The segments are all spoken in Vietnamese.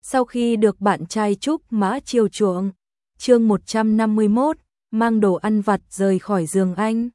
Sau khi được bạn trai Trúc Mã chiều chuộng, chương 151, mang đồ ăn vặt rời khỏi giường anh.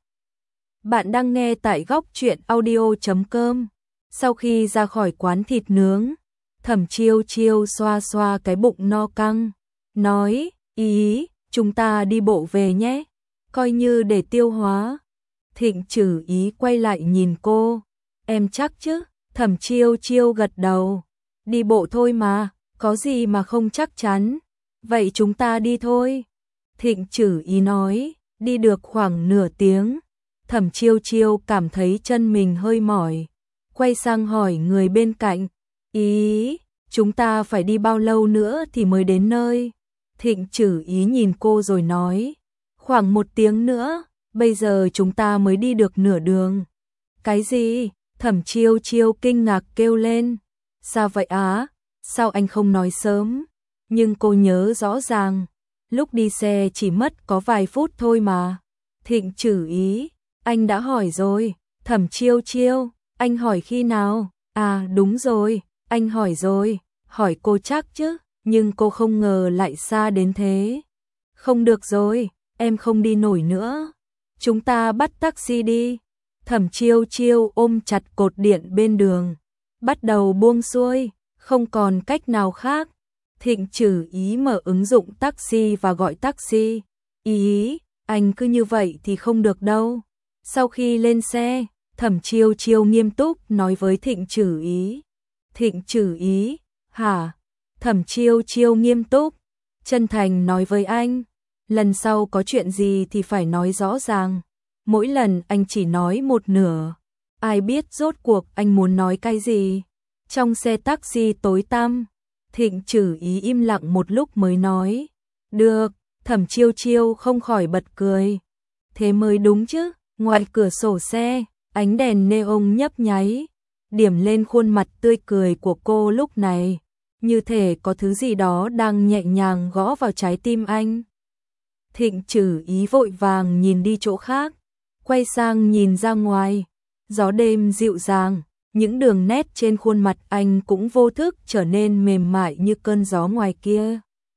Bạn đang nghe tại góc truyện audio.com. Sau khi ra khỏi quán thịt nướng, Thẩm Chiêu Chiêu xoa xoa cái bụng no căng, nói, ý, chúng ta đi bộ về nhé, coi như để tiêu hóa. Thịnh Trử Ý quay lại nhìn cô, em chắc chứ? Thẩm Chiêu Chiêu gật đầu, đi bộ thôi mà, có gì mà không chắc chắn, vậy chúng ta đi thôi. Thịnh Trử Ý nói, đi được khoảng nửa tiếng, Thẩm Chiêu Chiêu cảm thấy chân mình hơi mỏi, quay sang hỏi người bên cạnh, ý, chúng ta phải đi bao lâu nữa thì mới đến nơi? Thịnh Trử Ý nhìn cô rồi nói, khoảng 1 tiếng nữa, bây giờ chúng ta mới đi được nửa đường. Cái gì? Thẩm Chiêu Chiêu kinh ngạc kêu lên, sao vậy á? Sao anh không nói sớm? Nhưng cô nhớ rõ ràng, lúc đi xe chỉ mất có vài phút thôi mà. Thịnh Trử Ý, anh đã hỏi rồi. Thẩm Chiêu Chiêu, anh hỏi khi nào? À đúng rồi, anh hỏi rồi, hỏi cô chắc chứ, nhưng cô không ngờ lại xa đến thế. Không được rồi, em không đi nổi nữa, chúng ta bắt taxi đi. Thẩm Chiêu Chiêu ôm chặt cột điện bên đường, bắt đầu buông xuôi, không còn cách nào khác. Thịnh Trử Ý mở ứng dụng taxi và gọi taxi. Ý, anh cứ như vậy thì không được đâu. Sau khi lên xe, Thẩm Chiêu Chiêu nghiêm túc nói với Thịnh Trử Ý. Thịnh Trử Ý, hả? Thẩm Chiêu Chiêu nghiêm túc, chân thành nói với anh, lần sau có chuyện gì thì phải nói rõ ràng. Mỗi lần anh chỉ nói một nửa, ai biết rốt cuộc anh muốn nói cái gì. Trong xe taxi tối tăm, Thịnh Trử Ý im lặng một lúc mới nói, được. Thẩm Chiêu Chiêu không khỏi bật cười, thế mới đúng chứ. Ngoài cửa sổ xe, ánh đèn neon nhấp nháy, điểm lên khuôn mặt tươi cười của cô lúc này, như thể có thứ gì đó đang nhẹ nhàng gõ vào trái tim anh. Thịnh Trử Ý vội vàng nhìn đi chỗ khác, quay sang nhìn ra ngoài, gió đêm dịu dàng, những đường nét trên khuôn mặt anh cũng vô thức trở nên mềm mại như cơn gió ngoài kia.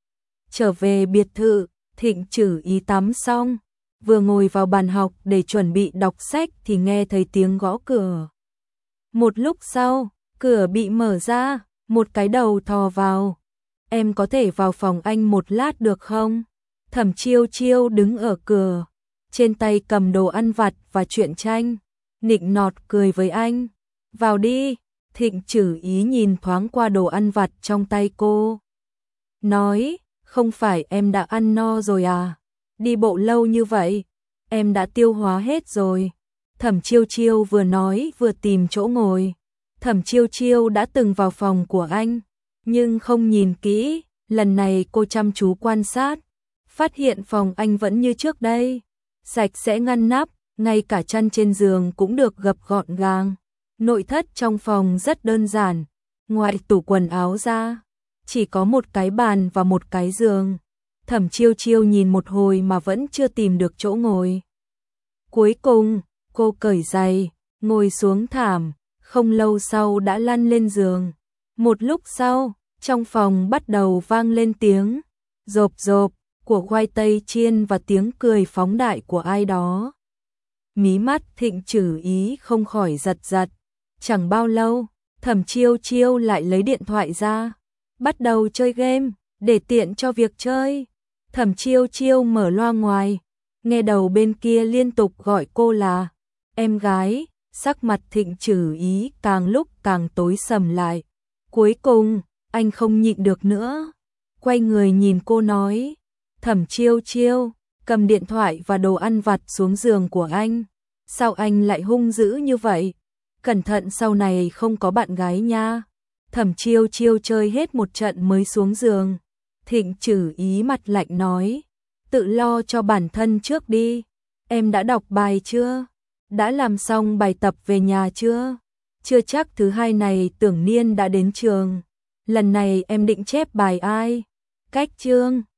Trở về biệt thự, Thịnh Trử Ý tắm xong, vừa ngồi vào bàn học để chuẩn bị đọc sách thì nghe thấy tiếng gõ cửa. Một lúc sau, cửa bị mở ra, một cái đầu thò vào. Em có thể vào phòng anh một lát được không? Thẩm Chiêu Chiêu đứng ở cửa, trên tay cầm đồ ăn vặt và truyện tranh, nịnh nọt cười với anh. Vào đi. Thịnh Trử Ý nhìn thoáng qua đồ ăn vặt trong tay cô, nói, không phải em đã ăn no rồi à? Đi bộ lâu như vậy, em đã tiêu hóa hết rồi. Thẩm Chiêu Chiêu vừa nói vừa tìm chỗ ngồi. Thẩm Chiêu Chiêu đã từng vào phòng của anh, nhưng không nhìn kỹ, lần này cô chăm chú quan sát, phát hiện phòng anh vẫn như trước đây, sạch sẽ ngăn nắp, ngay cả chăn trên giường cũng được gập gọn gàng. Nội thất trong phòng rất đơn giản, ngoài tủ quần áo ra, chỉ có một cái bàn và một cái giường. Thẩm Chiêu Chiêu nhìn một hồi mà vẫn chưa tìm được chỗ ngồi. Cuối cùng, cô cởi giày, ngồi xuống thảm, không lâu sau đã lăn lên giường. Một lúc sau, trong phòng bắt đầu vang lên tiếng rộp rộp của khoai tây chiên và tiếng cười phóng đại của ai đó. Mí mắt Thịnh Trử Ý không khỏi giật giật. Chẳng bao lâu, Thẩm Chiêu Chiêu lại lấy điện thoại ra, bắt đầu chơi game, để tiện cho việc chơi. Thẩm Chiêu Chiêu mở loa ngoài, nghe đầu bên kia liên tục gọi cô là em gái, sắc mặt Thịnh Trử Ý càng lúc càng tối sầm lại. Cuối cùng, anh không nhịn được nữa, quay người nhìn cô nói, Thẩm Chiêu Chiêu, cầm điện thoại và đồ ăn vặt xuống giường của anh. Sao anh lại hung dữ như vậy? Cẩn thận sau này không có bạn gái nha. Thẩm Chiêu Chiêu chơi hết một trận mới xuống giường. Thịnh Trử Ý mặt lạnh nói, tự lo cho bản thân trước đi. Em đã đọc bài chưa? Đã làm xong bài tập về nhà chưa? Chưa chắc thứ hai này Tưởng Niên đã đến trường. Lần này em định chép bài ai? Cách chương